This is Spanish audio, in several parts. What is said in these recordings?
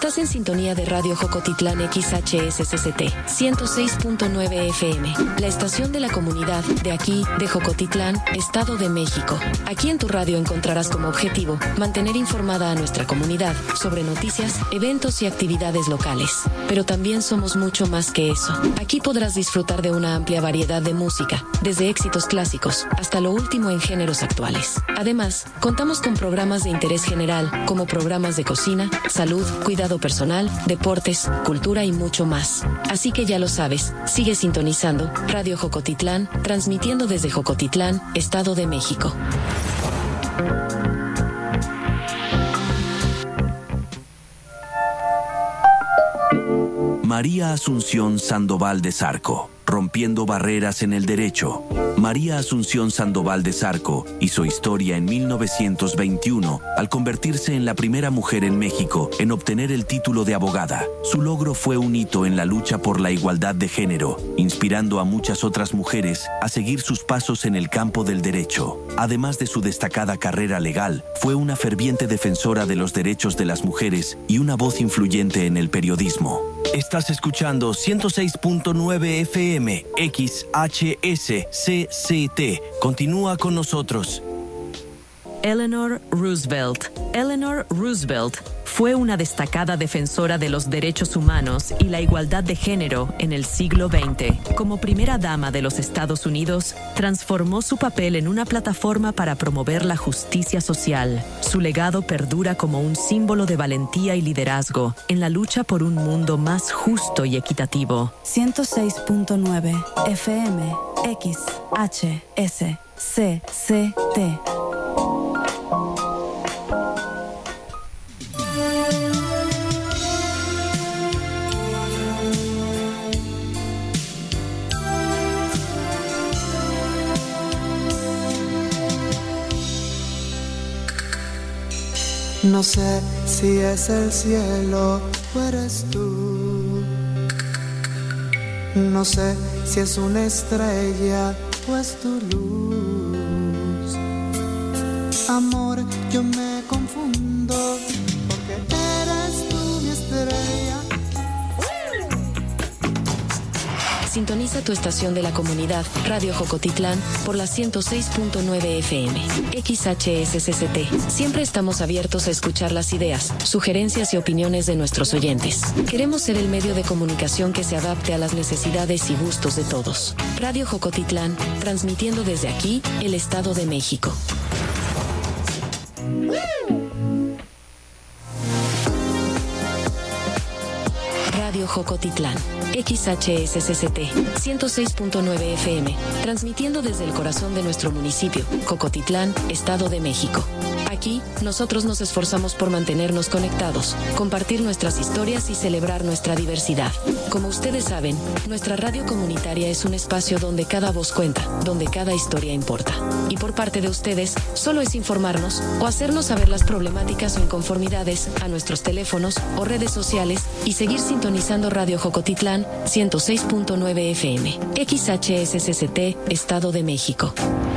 Estás en sintonía de Radio Jocotitlán XHSCCT 106.9 FM, la estación de la comunidad de aquí, de Jocotitlán, Estado de México. Aquí en tu radio encontrarás como objetivo mantener informada a nuestra comunidad sobre noticias, eventos y actividades locales. Pero también somos mucho más que eso. Aquí podrás disfrutar de una amplia variedad de música, desde éxitos clásicos hasta lo último en géneros actuales. Además, contamos con programas de interés general, como programas de cocina, salud, cuidado personal, deportes, cultura y mucho más. Así que ya lo sabes, sigue sintonizando Radio Jocotitlán, transmitiendo desde Jocotitlán, Estado de México. María Asunción Sandoval de Zarco, rompiendo barreras en el derecho. María Asunción Sandoval de Zarco hizo historia en 1921 al convertirse en la primera mujer en México en obtener el título de abogada. Su logro fue un hito en la lucha por la igualdad de género, inspirando a muchas otras mujeres a seguir sus pasos en el campo del derecho. Además de su destacada carrera legal, fue una ferviente defensora de los derechos de las mujeres y una voz influyente en el periodismo. Estás escuchando 106.9 FM XHSCCT. Continúa con nosotros. Eleanor Roosevelt. Eleanor Roosevelt fue una destacada defensora de los derechos humanos y la igualdad de género en el siglo XX. Como primera dama de los Estados Unidos, transformó su papel en una plataforma para promover la justicia social. Su legado perdura como un símbolo de valentía y liderazgo en la lucha por un mundo más justo y equitativo. 106.9 FM XHSCCT. No sé si es el cielo o eres tú. No sé si es una estrella o es tu luz. Amor, yo me confundo porque eres tú mi estrella. Sintoniza tu estación de la comunidad, Radio Jocotitlán, por la 106.9 FM, XHSCCT. Siempre estamos abiertos a escuchar las ideas, sugerencias y opiniones de nuestros oyentes. Queremos ser el medio de comunicación que se adapte a las necesidades y gustos de todos. Radio Jocotitlán, transmitiendo desde aquí, el Estado de México. Radio Jocotitlán, XHSCCT, 106.9 FM, transmitiendo desde el corazón de nuestro municipio, Jocotitlán, Estado de México. Aquí, nosotros nos esforzamos por mantenernos conectados, compartir nuestras historias y celebrar nuestra diversidad. Como ustedes saben, nuestra radio comunitaria es un espacio donde cada voz cuenta, donde cada historia importa. Y por parte de ustedes, solo es informarnos o hacernos saber las problemáticas o inconformidades a nuestros teléfonos o redes sociales y seguir sintonizando Radio Jocotitlán 106.9 FM, XHSCCT, Estado de México.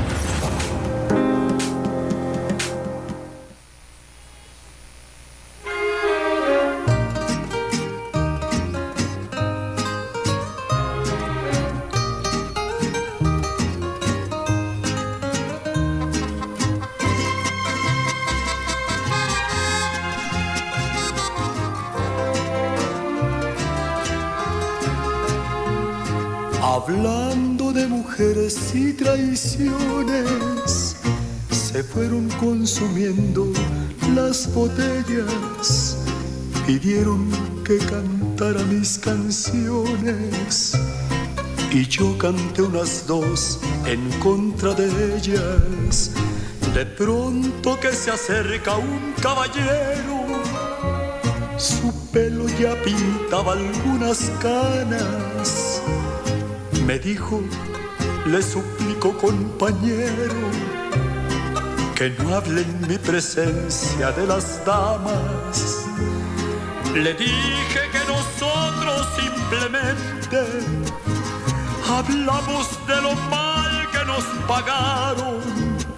Hablando de mujeres y traiciones, se fueron consumiendo las botellas, pidieron que cantara mis canciones y yo canté unas dos en contra de ellas. De pronto que se acerca un caballero, su pelo ya pintaba algunas canas. Me dijo, le suplico compañero, que no hable en mi presencia de las damas. Le dije que nosotros simplemente hablamos de lo mal que nos pagaron,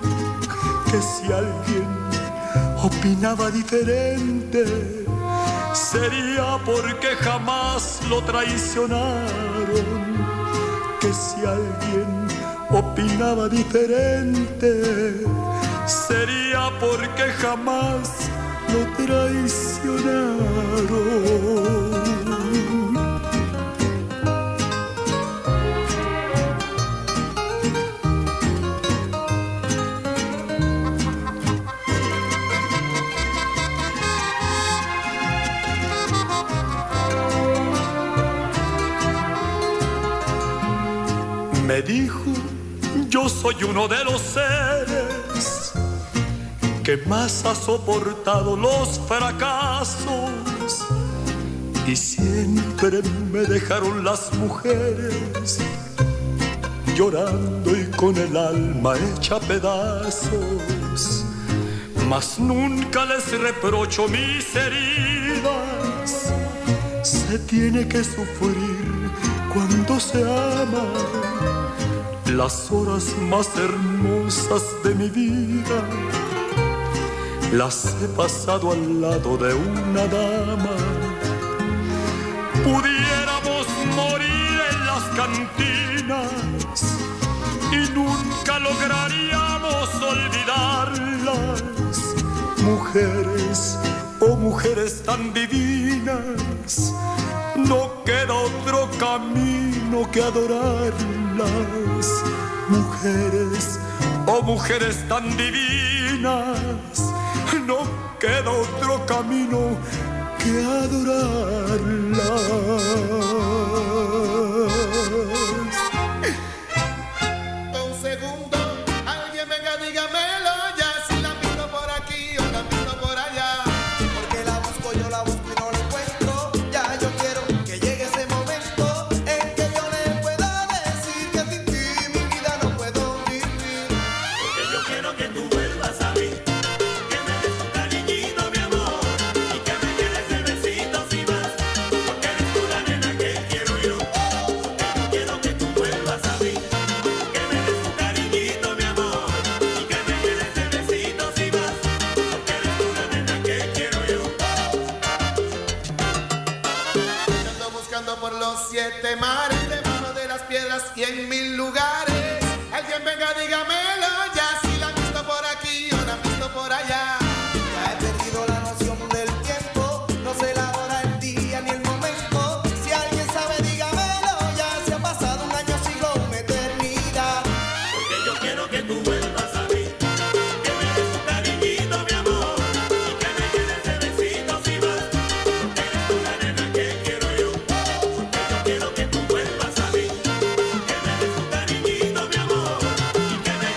que si alguien opinaba diferente, sería porque jamás lo traicionaron. Que si alguien opinaba diferente, sería porque jamás lo traicionaron. Me dijo, yo soy uno de los seres que más ha soportado los fracasos, y siempre me dejaron las mujeres llorando y con el alma hecha pedazos. Mas nunca les reprocho mis heridas. Se tiene que sufrir cuando se ama. Las horas más hermosas de mi vida las he pasado al lado de una dama. Pudiéramos morir en las cantinas y nunca lograríamos olvidarlas. Mujeres, oh mujeres tan divinas, no queda otro camino que adorarlas. Mujeres, oh mujeres tan divinas, no queda otro camino que adorarlas. Un segundo, alguien venga, dígamelo ya, si la miro por aquí o la miro por allá. Porque la busco, yo la busco y no la encuentro. Ya yo quiero que llegue ese momento en que yo le pueda decir que sin ti mi vida no puedo vivir. Porque yo quiero que tú vuelvas a mí, que me des un cariñito, mi amor, y que me llenes de besitos y más, porque eres tú la nena que quiero yo. Porque yo quiero que tú vuelvas a mí, que me des un cariñito, mi amor, y que me llenes de besitos y más, porque eres tú la nena que quiero yo. Ando buscando por los 7 mares, debajo de las piedras y en 1000 lugares. Alguien venga, dígamelo ya, si la han visto por aquí o la han visto por allá. Ya he perdido la noción del tiempo, no sé la hora, el día ni el momento. Si alguien sabe, dígamelo ya, si ha pasado un año, siglo, una eternidad. Porque yo quiero que tú vuelvas a mí, que me des un cariñito, mi amor, y que me llenes de besitos y más, porque eres tú la nena que quiero yo. Porque yo quiero que tú vuelvas a mí, que me des un cariñito, mi amor, y que me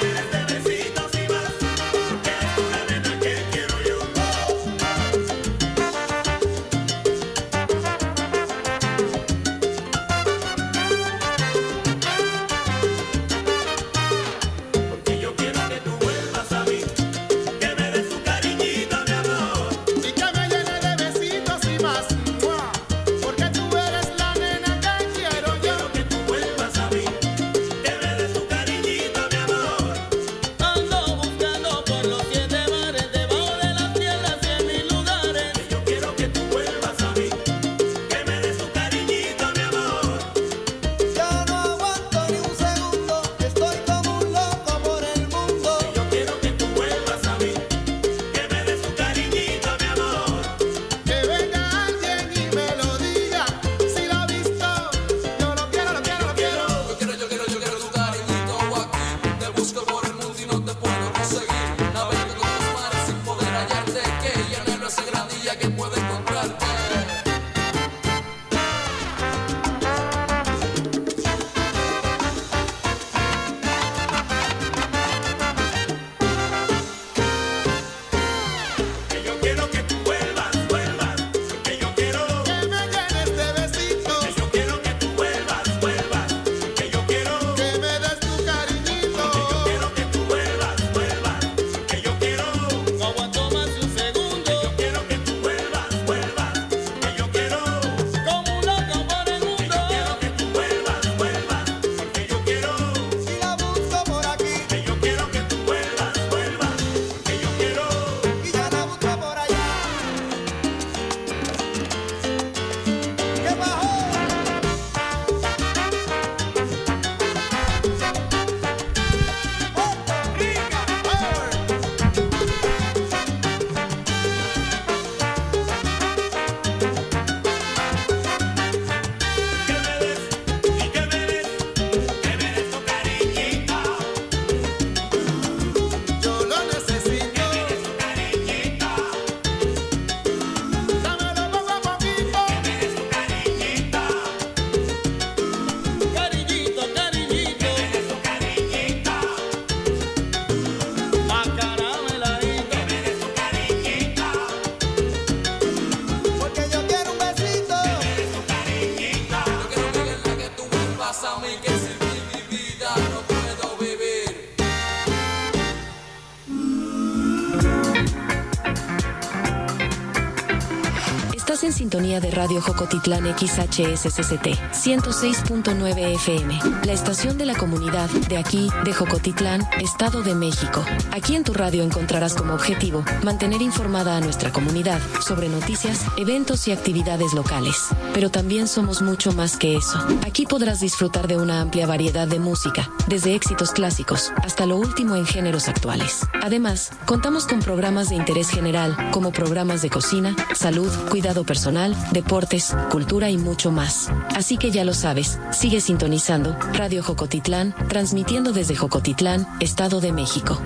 en sintonía de Radio Jocotitlán XHSCCT 106.9 FM, la estación de la comunidad de aquí, de Jocotitlán, Estado de México. Aquí en tu radio encontrarás como objetivo mantener informada a nuestra comunidad sobre noticias, eventos y actividades locales. Pero también somos mucho más que eso. Aquí podrás disfrutar de una amplia variedad de música, desde éxitos clásicos hasta lo último en géneros actuales. Además, contamos con programas de interés general, como programas de cocina, salud, cuidado personal, deportes, cultura y mucho más. Así que ya lo sabes, sigue sintonizando Radio Jocotitlán, transmitiendo desde Jocotitlán, Estado de México.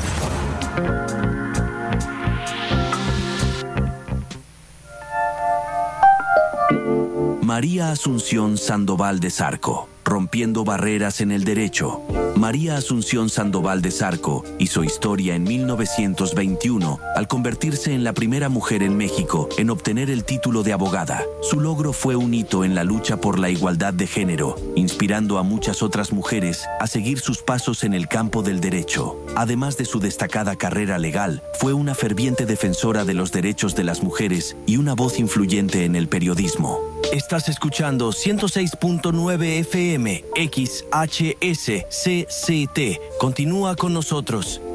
María Asunción Sandoval de Zarco, rompiendo barreras en el derecho. María Asunción Sandoval de Zarco hizo historia en 1921 al convertirse en la primera mujer en México en obtener el título de abogada. Su logro fue un hito en la lucha por la igualdad de género, inspirando a muchas otras mujeres a seguir sus pasos en el campo del derecho. Además de su destacada carrera legal, fue una ferviente defensora de los derechos de las mujeres y una voz influyente en el periodismo. Estás escuchando 106.9 FM XHSCCT. Continúa con nosotros.